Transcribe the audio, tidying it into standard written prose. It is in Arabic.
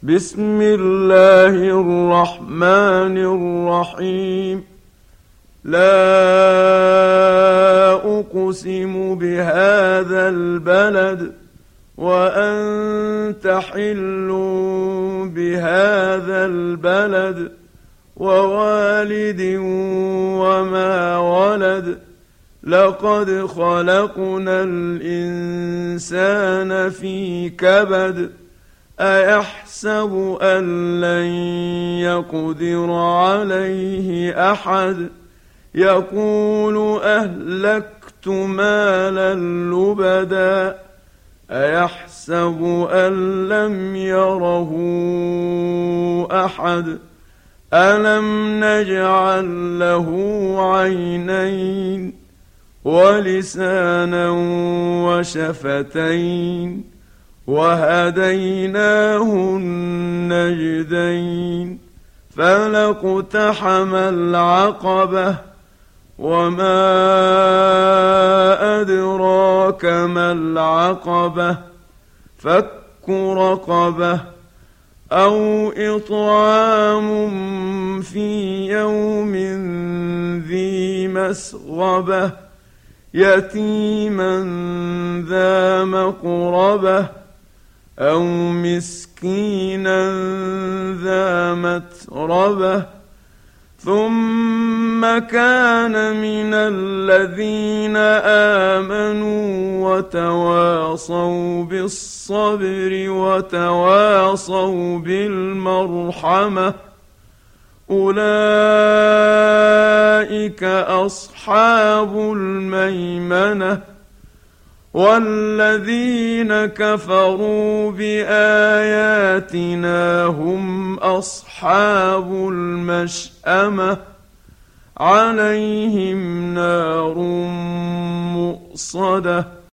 بسم الله الرحمن الرحيم. لا أقسم بهذا البلد وأنت حل بهذا البلد ووالد وما ولد. لقد خلقنا الإنسان في كبد. أيحسب أن لن يقدر عليه أحد. يقول أهلكت مالا لبدا. أيحسب أن لم يره أحد. ألم نجعل له عينين ولسانا وشفتين وهديناه النجدين. فلاقتحم العقبة وما أدراك ما العقبة. فك رقبة أو إطعام في يوم ذي مسغبة يتيما ذا مقربة أو مسكينا ذا متربة. ثم كان من الذين آمنوا وتواصوا بالصبر وتواصوا بالمرحمة. أولئك أصحاب الميمنة. والذين كفروا بآياتنا هم أصحاب المشأمة. عليهم نار مؤصدة.